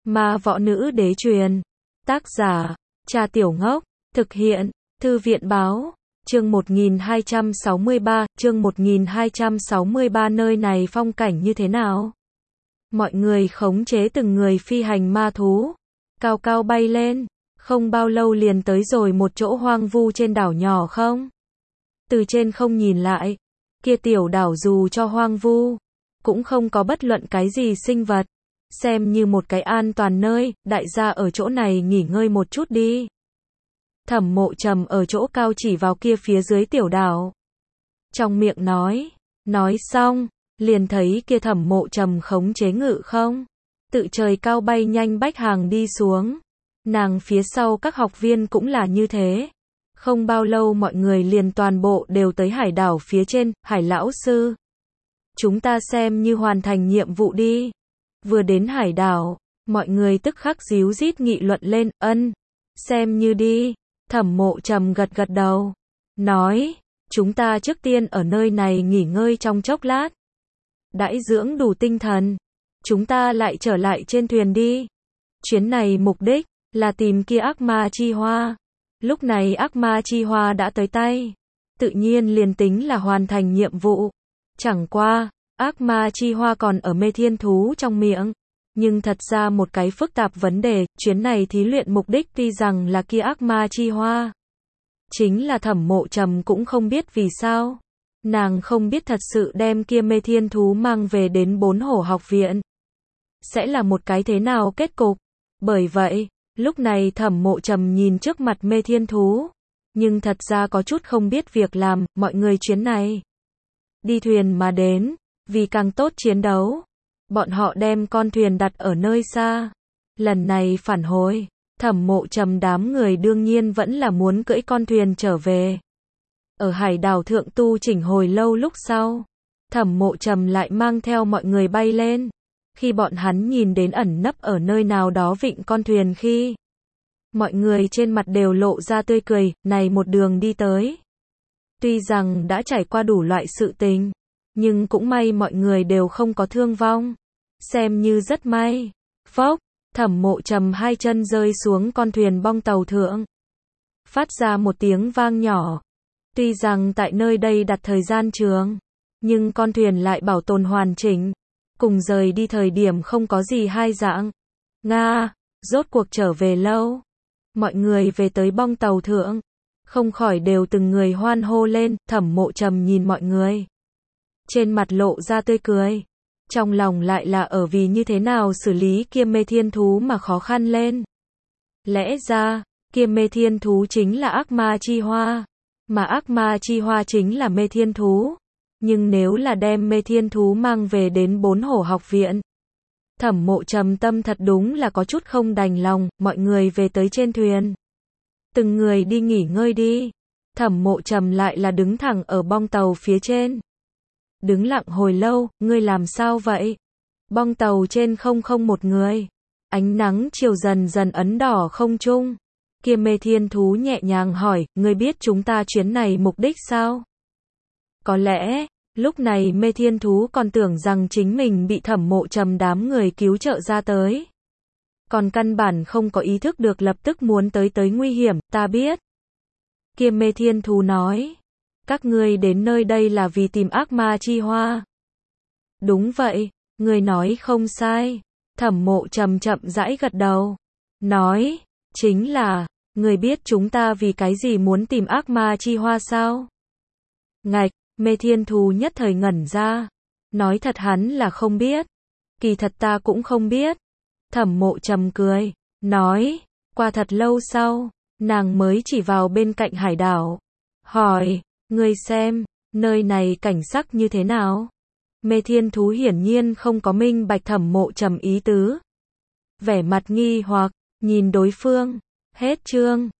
Ma võ nữ đế truyền. Tác giả, Cha Tiểu Ngốc. Thực hiện, Thư viện báo. Chương 1263, nơi này phong cảnh như thế nào? Mọi người khống chế từng người phi hành ma thú, cao cao bay lên, không bao lâu liền tới rồi một chỗ hoang vu trên đảo nhỏ không? Từ trên không nhìn lại, kia tiểu đảo dù cho hoang vu, cũng không có bất luận cái gì sinh vật, xem như một cái an toàn nơi, đại gia ở chỗ này nghỉ ngơi một chút đi. Thẩm Mộ Trầm ở chỗ cao chỉ vào kia phía dưới tiểu đảo. Trong miệng nói xong, liền thấy kia Thẩm Mộ Trầm khống chế ngự không, tự trời cao bay nhanh bách hàng đi xuống. Nàng phía sau các học viên cũng là như thế. Không bao lâu mọi người liền toàn bộ đều tới hải đảo phía trên. Hải lão sư, chúng ta xem như hoàn thành nhiệm vụ đi. Vừa đến hải đảo, mọi người tức khắc díu dít nghị luận lên. Xem như đi. Thẩm Mộ Trầm gật gật đầu, nói, chúng ta trước tiên ở nơi này nghỉ ngơi trong chốc lát. Đãi dưỡng đủ tinh thần, chúng ta lại trở lại trên thuyền đi. Chuyến này mục đích là tìm kia ác ma chi hoa. Lúc này ác ma chi hoa đã tới tay, tự nhiên liền tính là hoàn thành nhiệm vụ. Chẳng qua, ác ma chi hoa còn ở mê thiên thú trong miệng. Nhưng thật ra một cái phức tạp vấn đề, chuyến này thí luyện mục đích tuy rằng là kia ác ma chi hoa. Chính là Thẩm Mộ Trầm cũng không biết vì sao. Nàng không biết thật sự đem kia mê thiên thú mang về đến 4 hổ học viện sẽ là một cái thế nào kết cục. Bởi vậy, lúc này Thẩm Mộ Trầm nhìn trước mặt mê thiên thú, nhưng thật ra có chút không biết việc làm. Mọi người chuyến này đi thuyền mà đến, vì càng tốt chiến đấu, bọn họ đem con thuyền đặt ở nơi xa. Lần này phản hồi, Thẩm Mộ Trầm đám người đương nhiên vẫn là muốn cưỡi con thuyền trở về. Ở hải đảo thượng tu chỉnh hồi lâu lúc sau, Thẩm Mộ Trầm lại mang theo mọi người bay lên. Khi bọn hắn nhìn đến ẩn nấp ở nơi nào đó vịnh con thuyền khi, mọi người trên mặt đều lộ ra tươi cười. Này một đường đi tới, tuy rằng đã trải qua đủ loại sự tình, nhưng cũng may mọi người đều không có thương vong, xem như rất may. Phốc, Thẩm Mộ Trầm hai chân rơi xuống con thuyền bong tàu thượng, phát ra một tiếng vang nhỏ. Tuy rằng tại nơi đây đặt thời gian trường, nhưng con thuyền lại bảo tồn hoàn chỉnh, cùng rời đi thời điểm không có gì hai dạng. Nga, rốt cuộc trở về lâu. Mọi người về tới bong tàu thượng, không khỏi đều từng người hoan hô lên. Thẩm Mộ Trầm nhìn mọi người, trên mặt lộ ra tươi cười, trong lòng lại là ở vì như thế nào xử lý kia mê thiên thú mà khó khăn lên. Lẽ ra, kia mê thiên thú chính là ác ma chi hoa, mà ác ma chi hoa chính là mê thiên thú. Nhưng nếu là đem mê thiên thú mang về đến 4 hổ học viện, Thẩm Mộ Trầm tâm thật đúng là có chút không đành lòng. Mọi người về tới trên thuyền, từng người đi nghỉ ngơi đi. Thẩm Mộ Trầm lại là đứng thẳng ở bong tàu phía trên, đứng lặng hồi lâu. Ngươi làm sao vậy? Bong tàu trên không một người, ánh nắng chiều dần dần ấn đỏ không trung. Kia mê thiên thú nhẹ nhàng hỏi, ngươi biết chúng ta chuyến này mục đích sao? Có lẽ, lúc này mê thiên thú còn tưởng rằng chính mình bị Thẩm Mộ Trầm đám người cứu trợ ra tới, còn căn bản không có ý thức được lập tức muốn tới nguy hiểm. Ta biết. Kia mê thiên thú nói, các ngươi đến nơi đây là vì tìm ác ma chi hoa. Đúng vậy, ngươi nói không sai. Thẩm Mộ Trầm chậm rãi gật đầu, nói, chính là, ngươi biết chúng ta vì cái gì muốn tìm ác ma chi hoa sao? Ngạch, mê thiên thú nhất thời ngẩn ra, nói thật hắn là không biết. Kỳ thật ta cũng không biết. Thẩm Mộ Trầm cười, nói, qua thật lâu sau, nàng mới chỉ vào bên cạnh hải đảo, hỏi, ngươi xem, nơi này cảnh sắc như thế nào? Mê thiên thú hiển nhiên không có minh bạch Thẩm Mộ Trầm ý tứ, vẻ mặt nghi hoặc, nhìn đối phương. Hết chương.